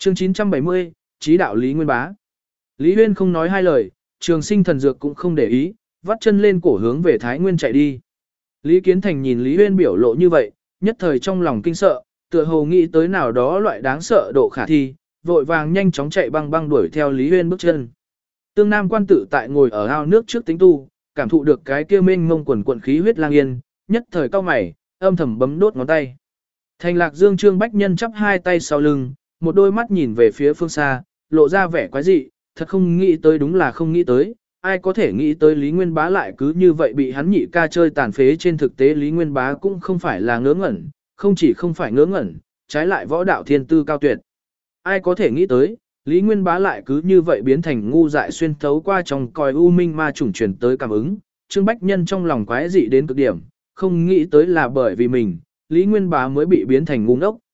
Chương 970, Chí đạo Lý Nguyên Bá. Lý Huyên không nói hai lời, Trường Sinh thần dược cũng không để ý, vắt chân lên cổ hướng về Thái Nguyên chạy đi. Lý Kiến Thành nhìn Lý Huyên biểu lộ như vậy, nhất thời trong lòng kinh sợ, tựa hồ nghĩ tới nào đó loại đáng sợ độ khả thi, vội vàng nhanh chóng chạy băng băng đuổi theo Lý Huyên bước chân. Tương Nam quan tự tại ngồi ở ao nước trước tính tu, cảm thụ được cái kia mênh mông quần quần khí huyết lang yên, nhất thời cau mày, âm thầm bấm đốt ngón tay. Thành Lạc Dương Trương Bách Nhân chắp hai tay sau lưng, một đôi mắt nhìn về phía phương xa, lộ ra vẻ quái dị, thật không nghĩ tới, đúng là không nghĩ tới, ai có thể nghĩ tới Lý Nguyên Bá lại cứ như vậy bị hắn nhị ca chơi tàn phế. Trên thực tế Lý Nguyên Bá cũng không phải là ngớ ngẩn, không chỉ không phải ngớ ngẩn, trái lại võ đạo thiên tư cao tuyệt. Ai có thể nghĩ tới, Lý Nguyên Bá lại cứ như vậy biến thành ngu dại xuyên thấu qua trong còi u minh ma chủng truyền tới cảm ứng. Trương Bách Nhân trong lòng quái dị đến cực điểm, không nghĩ tới là bởi vì mình, Lý Nguyên Bá mới bị biến thành ngu ngốc.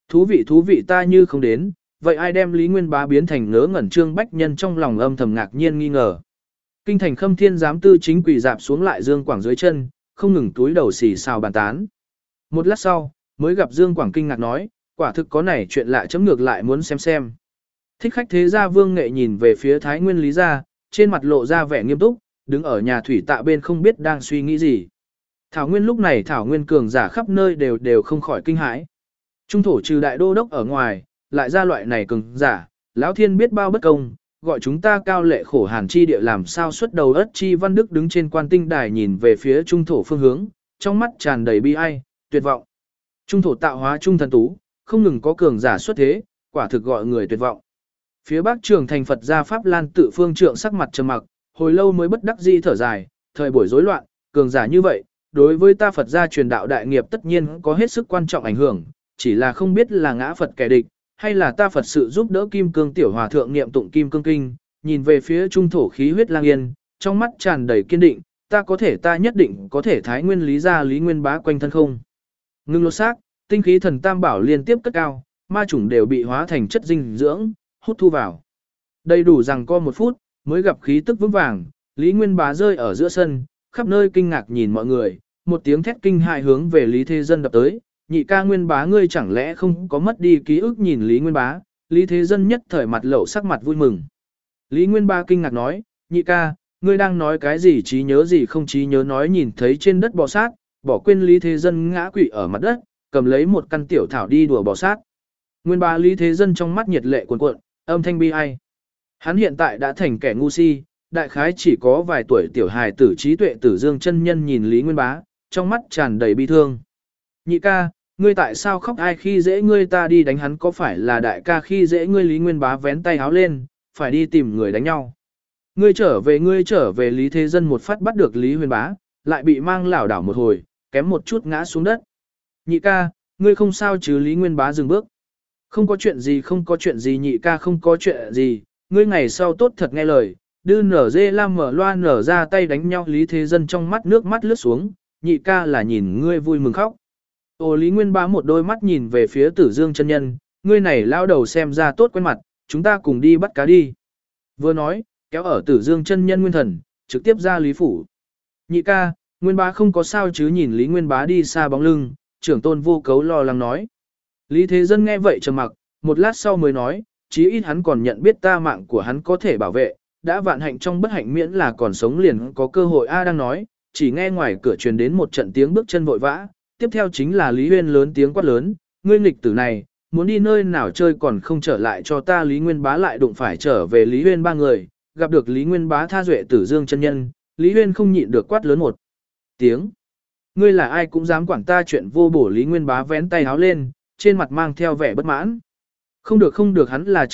Thú vị ta như không đến, vậy ai đem Lý Nguyên Bá biến thành ngớ ngẩn? Trương Bách Nhân trong lòng âm thầm ngạc nhiên nghi ngờ. Kinh thành Khâm Thiên giám tư chính quỳ dạp xuống lại Dương Quảng dưới chân, không ngừng túi đầu xì xào bàn tán. Một lát sau, mới gặp Dương Quảng kinh ngạc nói, quả thực có này chuyện lạ, chấm ngược lại muốn xem. Thích khách thế gia Vương Nghệ nhìn về phía Thái Nguyên Lý gia, trên mặt lộ ra vẻ nghiêm túc, đứng ở nhà thủy tạ bên không biết đang suy nghĩ gì. Thảo Nguyên lúc này Thảo Nguyên cường giả khắp nơi đều không khỏi kinh hãi. Trung thổ trừ đại đô đốc ở ngoài, lại ra loại này cường giả, lão thiên biết bao bất công, gọi chúng ta cao lệ khổ hàn chi địa làm sao xuất đầu ất. Chi Văn Đức đứng trên quan tinh đài nhìn về phía trung thổ phương hướng, trong mắt tràn đầy bi ai, tuyệt vọng. Trung thổ tạo hóa trung thần tú, không ngừng có cường giả xuất thế, quả thực gọi người tuyệt vọng. Phía bắc trường thành Phật gia Pháp Lan tự phương trượng sắc mặt trầm mặc, hồi lâu mới bất đắc dĩ thở dài, thời buổi rối loạn, cường giả như vậy, đối với ta Phật gia truyền đạo đại nghiệp tất nhiên có hết sức quan trọng ảnh hưởng, chỉ là không biết là ngã Phật kẻ địch, hay là ta Phật sự giúp đỡ Kim Cương tiểu hòa thượng niệm tụng Kim Cương kinh, nhìn về phía trung thổ khí huyết lang yên, trong mắt tràn đầy kiên định, ta nhất định có thể Thái Nguyên Lý gia Lý Nguyên Bá quanh thân không. Ngưng lột xác, tinh khí thần tam bảo liên tiếp cất cao, ma chủng đều bị hóa thành chất dinh dưỡng, hút thu vào. Đầy đủ rằng co một phút, mới gặp khí tức vững vàng, Lý Nguyên Bá rơi ở giữa sân, khắp nơi kinh ngạc nhìn mọi người, một tiếng thét kinh hại hướng về Lý Thế Dân đập tới, nhị ca Nguyên Bá ngươi chẳng lẽ không có mất đi ký ức? Nhìn Lý Nguyên Bá, Lý Thế Dân nhất thời mặt lẩu sắc mặt vui mừng. Lý Nguyên Bá kinh ngạc nói, nhị ca, ngươi đang nói cái gì? Trí nhớ gì không trí nhớ? Nói nhìn thấy trên đất bò sát, bỏ quên Lý Thế Dân ngã quỵ ở mặt đất, cầm lấy một căn tiểu thảo đi đùa bò sát. Nguyên Bá Lý Thế Dân trong mắt nhiệt lệ cuồn cuộn, âm thanh bi ai. Hắn hiện tại đã thành kẻ ngu si, đại khái chỉ có vài tuổi tiểu hài tử trí tuệ. Tử Dương chân nhân nhìn Lý Nguyên Bá, trong mắt tràn đầy bi thương. Nhị ca, ngươi tại sao khóc? Ai khi dễ ngươi? Ta đi đánh hắn. Có phải là đại ca khi dễ ngươi? Lý Nguyên Bá vén tay háo lên, phải đi tìm người đánh nhau. Ngươi trở về. Lý Thế Dân một phát bắt được Lý Nguyên Bá, lại bị mang lảo đảo một hồi, kém một chút ngã xuống đất. Nhị ca, ngươi không sao chứ? Lý Nguyên Bá dừng bước. Không có chuyện gì nhị ca, không có chuyện gì, ngươi ngày sau tốt thật nghe lời, đưa nở dê lam mở loa nở ra tay đánh nhau. Lý Thế Dân trong mắt nước mắt lướt xuống, nhị ca là nhìn ngươi vui mừng khóc. Ồ, Lý Nguyên Bá một đôi mắt nhìn về phía Tử Dương chân nhân, ngươi này lao đầu xem ra tốt quen mặt, chúng ta cùng đi bắt cá đi. Vừa nói, kéo ở Tử Dương chân nhân nguyên thần, trực tiếp ra Lý phủ. Nhị ca, Nguyên Bá không có sao chứ? Nhìn Lý Nguyên Bá đi xa bóng lưng, trưởng tôn Vô Cấu lo lắng nói. Lý Thế Dân nghe vậy trầm mặc, một lát sau mới nói, chí ít hắn còn nhận biết ta mạng của hắn có thể bảo vệ, đã vạn hạnh trong bất hạnh, miễn là còn sống liền có cơ hội. Đang nói, chỉ nghe ngoài cửa truyền đến một trận tiếng bước chân vội vã, tiếp theo chính là Lý Huyên lớn tiếng quát lớn, ngươi nghịch tử này, muốn đi nơi nào chơi còn không trở lại cho ta. Lý Nguyên Bá lại đụng phải trở về Lý Huyên ba người, gặp được Lý Nguyên Bá tha duệ Tử Dương chân nhân, Lý Huyên không nhịn được quát lớn một tiếng. Ngươi là ai cũng dám quản ta chuyện vô bổ? Lý Nguyên Bá vén tay háo lên, trên mặt mang theo vẻ bất mãn. Không được, hắn là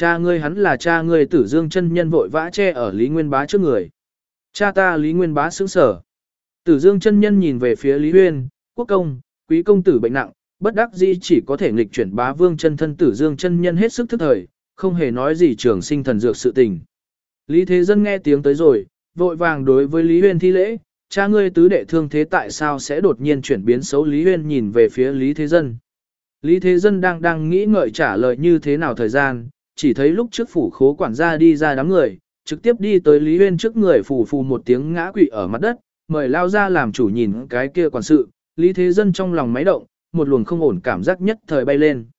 cha ngươi. Tử Dương chân nhân vội vã che ở Lý Nguyên Bá trước người. Cha ta? Lý Nguyên Bá sững sờ. Tử Dương chân nhân nhìn về phía Lý Huyên, quốc công, quý công tử bệnh nặng, bất đắc dĩ chỉ có thể nghịch chuyển Bá Vương chân thân. Tử Dương chân nhân hết sức thức thời, không hề nói gì Trường Sinh thần dược sự tình. Lý Thế Dân nghe tiếng tới rồi, vội vàng đối với Lý Huyên thi lễ, cha ngươi tứ đệ thương thế tại sao sẽ đột nhiên chuyển biến xấu? Lý Huyên nhìn về phía Lý Thế Dân. Lý Thế Dân đang nghĩ ngợi trả lời như thế nào thời gian, chỉ thấy lúc trước phủ khố quản gia đi ra đám người, trực tiếp đi tới Lý Huyên trước người, phù phù một tiếng ngã quỵ ở mặt đất, mời lao ra làm chủ. Nhìn cái kia quản sự, Lý Thế Dân trong lòng máy động, một luồng không ổn cảm giác nhất thời bay lên.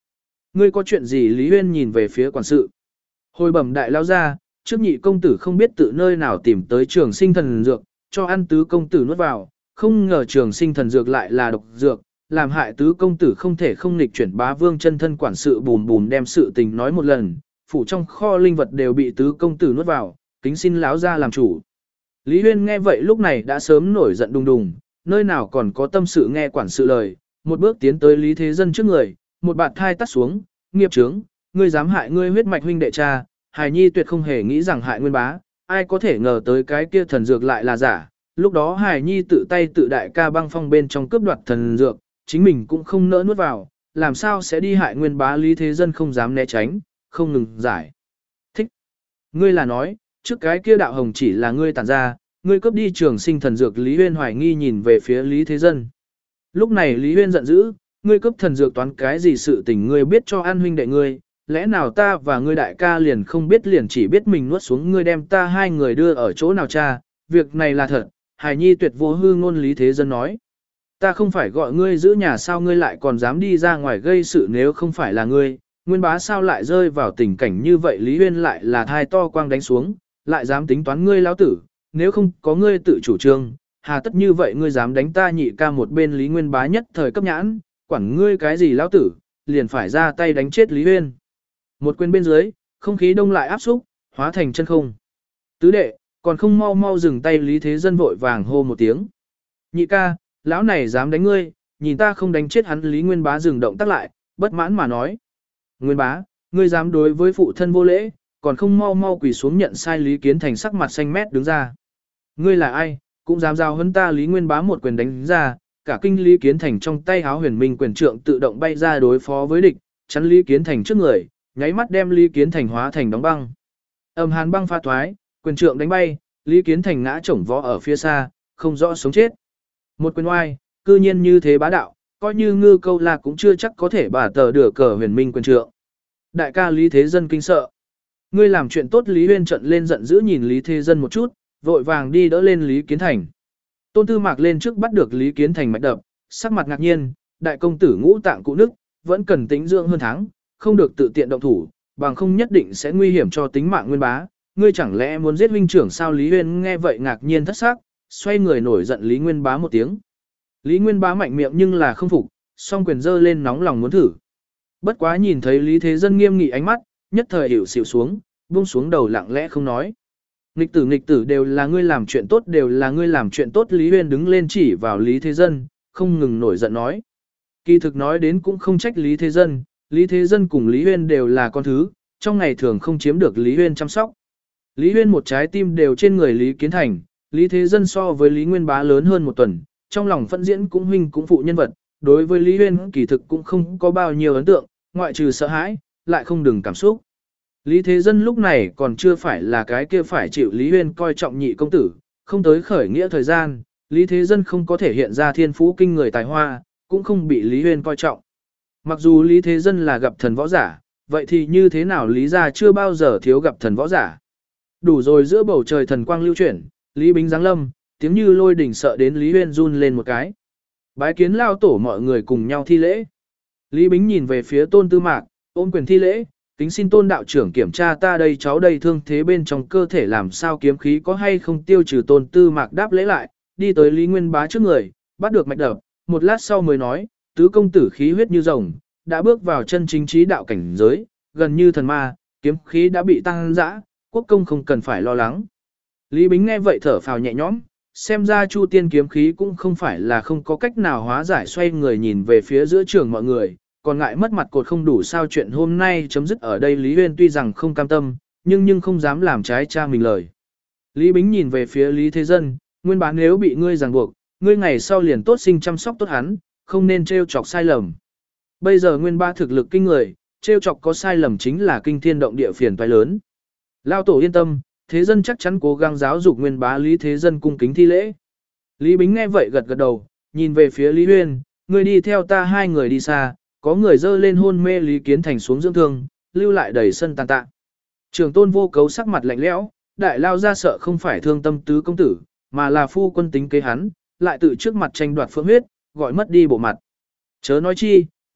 Ngươi có chuyện gì? Lý Huyên nhìn về phía quản sự. Hồi bẩm đại lao ra, trước nhị công tử không biết tự nơi nào tìm tới trường sinh thần dược, cho ăn tứ công tử nuốt vào, không ngờ trường sinh thần dược lại là độc dược, làm hại tứ công tử không thể không nghịch chuyển. Bá Vương chân thân quản sự bùm bùm đem sự tình nói một lần, phủ trong kho linh vật đều bị tứ công tử nuốt vào, kính xin láo ra làm chủ. Lý Huyên nghe vậy lúc này đã sớm nổi giận đùng đùng, nơi nào còn có tâm sự nghe quản sự lời, một bước tiến tới Lý Thế Dân trước người, một bạt thai tắt xuống, nghiệp chướng, ngươi dám hại ngươi huyết mạch huynh đệ cha, hài nhi tuyệt không hề nghĩ rằng hại Nguyên Bá, ai có thể ngờ tới cái kia thần dược lại là giả. Lúc đó hài nhi tự tay tự đại ca băng phong bên trong cướp đoạt thần dược, chính mình cũng không nỡ nuốt vào, làm sao sẽ đi hại Nguyên Bá. Lý Thế Dân không dám né tránh, không ngừng giải thích. Ngươi là nói, trước cái kia đạo hồng chỉ là ngươi tản ra, ngươi cướp đi trường sinh thần dược. Lý Huyên hoài nghi nhìn về phía Lý Thế Dân. Lúc này Lý Huyên giận dữ, ngươi cướp thần dược toán cái gì sự tình ngươi biết cho an huynh đệ ngươi, lẽ nào ta và ngươi đại ca liền không biết, liền chỉ biết mình nuốt xuống, ngươi đem ta hai người đưa ở chỗ nào cha, việc này là thật. Hải nhi tuyệt vô hư ngôn. Lý Thế Dân nói, ta không phải gọi ngươi giữ nhà sao ngươi lại còn dám đi ra ngoài gây sự, nếu không phải là ngươi, Nguyên Bá sao lại rơi vào tình cảnh như vậy. Lý Huyên lại là thai to quang đánh xuống, lại dám tính toán ngươi lão tử, nếu không có ngươi tự chủ trương, hà tất như vậy ngươi dám đánh ta nhị ca. Một bên Lý Nguyên Bá nhất thời cấp nhãn, quản ngươi cái gì lão tử, liền phải ra tay đánh chết Lý Huyên. Một quyền bên dưới, không khí đông lại áp xúc, hóa thành chân không. Tứ đệ, còn không mau mau dừng tay. Lý Thế Dân vội vàng hô một tiếng. Nhị ca, lão này dám đánh ngươi, nhìn ta không đánh chết hắn. Lý Nguyên Bá dừng động tác lại, bất mãn mà nói. Nguyên Bá, ngươi dám đối với phụ thân vô lễ, còn không mau mau quỳ xuống nhận sai. Lý Kiến Thành sắc mặt xanh mét đứng ra. Ngươi là ai, cũng dám giao hấn ta? Lý Nguyên Bá một quyền đánh ra, cả kinh Lý Kiến Thành trong tay háo huyền minh quyền trượng tự động bay ra đối phó với địch, chắn Lý Kiến Thành trước người, nháy mắt đem Lý Kiến Thành hóa thành đóng băng. Âm hàn băng pha thoái, quyền trượng đánh bay, Lý Kiến Thành ngã chổng vó ở phía xa, không rõ sống chết. Một quyền oai, cư nhiên như thế bá đạo, coi như Ngư Câu La cũng chưa chắc có thể bả tờ đửa cờ huyền minh quyền trượng. Đại ca Lý Thế Dân kinh sợ. Ngươi làm chuyện tốt. Lý Huyên trận lên giận dữ nhìn Lý Thế Dân một chút, vội vàng đi đỡ lên Lý Kiến Thành. Tôn Tư Mạc lên trước bắt được Lý Kiến Thành mạch đập, sắc mặt ngạc nhiên, đại công tử ngũ tạng cụ nức, vẫn cần tĩnh dưỡng hơn tháng, không được tự tiện động thủ, bằng không nhất định sẽ nguy hiểm cho tính mạng Nguyên Bá. Ngươi chẳng lẽ muốn giết huynh trưởng sao? Lý Huyên nghe vậy ngạc nhiên thất sắc, xoay người nổi giận Lý Nguyên Bá một tiếng. Lý Nguyên Bá mạnh miệng nhưng là không phục, song quyền giơ lên nóng lòng muốn thử. Bất quá nhìn thấy Lý Thế Dân nghiêm nghị ánh mắt, nhất thời hiểu xỉu xuống, buông xuống đầu lặng lẽ không nói. Nghịch tử đều là ngươi làm chuyện tốt, đều là ngươi làm chuyện tốt. Lý Huyên đứng lên chỉ vào Lý Thế Dân, không ngừng nổi giận nói. Kỳ thực nói đến cũng không trách Lý Thế Dân, Lý Thế Dân cùng Lý Huyên đều là con thứ, trong ngày thường không chiếm được Lý Huyên chăm sóc. Lý Huyên một trái tim đều trên người Lý Kiến Thành, Lý Thế Dân so với Lý Nguyên Bá lớn hơn một tuần, trong lòng phẫn diễn cũng huynh cũng phụ nhân vật, đối với Lý Huyên kỳ thực cũng không có bao nhiêu ấn tượng, ngoại trừ sợ hãi, lại không đừng cảm xúc. Lý Thế Dân lúc này còn chưa phải là cái kia phải chịu Lý Huyên coi trọng nhị công tử, không tới khởi nghĩa thời gian, Lý Thế Dân không có thể hiện ra thiên phú kinh người tài hoa, cũng không bị Lý Huyên coi trọng. Mặc dù Lý Thế Dân là gặp thần võ giả, vậy thì như thế nào Lý gia chưa bao giờ thiếu gặp thần võ giả. Đủ rồi, giữa bầu trời thần quang lưu chuyển, Lý Bính giáng lâm, tiếng như lôi đỉnh sợ đến Lý Huyên run lên một cái. Bái kiến lao tổ, mọi người cùng nhau thi lễ. Lý Bính nhìn về phía Tôn Tư Mạc, ôm quyền thi lễ, kính xin Tôn đạo trưởng kiểm tra ta đây cháu đây thương thế bên trong cơ thể làm sao, kiếm khí có hay không tiêu trừ. Tôn Tư Mạc đáp lễ lại, đi tới Lý Nguyên Bá trước người, bắt được mạch đập, một lát sau mới nói, tứ công tử khí huyết như rồng, đã bước vào chân chính trí đạo cảnh giới, gần như thần ma, kiếm khí đã bị tăng dã, quốc công không cần phải lo lắng. Lý Bính nghe vậy thở phào nhẹ nhõm, xem ra Chu Tiên kiếm khí cũng không phải là không có cách nào hóa giải. Xoay người nhìn về phía giữa trường mọi người, còn ngại mất mặt cột không đủ sao, chuyện hôm nay chấm dứt ở đây. Lý Huyên tuy rằng không cam tâm, nhưng không dám làm trái cha mình lời. Lý Bính nhìn về phía Lý Thế Dân, Nguyên Bá nếu bị ngươi ràng buộc, ngươi ngày sau liền tốt sinh chăm sóc tốt hắn, không nên trêu chọc sai lầm. Bây giờ Nguyên Bá thực lực kinh người, trêu chọc có sai lầm chính là kinh thiên động địa phiền toái lớn. Lao tổ yên tâm, Thế Dân chắc chắn cố gắng giáo dục Nguyên Bá. Lý Thế Dân cung kính thi lễ. Lý Bính nghe vậy gật gật đầu, nhìn về phía Lý Huyên, ngươi đi theo ta, hai người đi xa, có người dơ lên hôn mê Lý Kiến Thành xuống dưỡng thương, lưu lại đầy sân tàn tạ. Trường Tôn Vô Cấu sắc mặt lạnh lẽo, đại lao ra sợ không phải thương tâm tứ công tử, mà là phu quân tính kế hắn, lại tự trước mặt tranh đoạt phượng huyết, gọi mất đi bộ mặt. Chớ nói chi,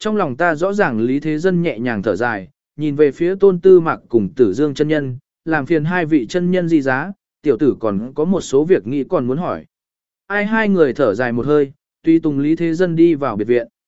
Trong lòng ta rõ ràng Lý Thế Dân nhẹ nhàng thở dài, nhìn về phía Tôn Tư Mạc cùng Tử Dương chân nhân, làm phiền hai vị chân nhân di giá, tiểu tử còn có một số việc nghĩ còn muốn hỏi. Ai hai người thở dài một hơi, tùy tùng Lý Thế Dân đi vào biệt viện.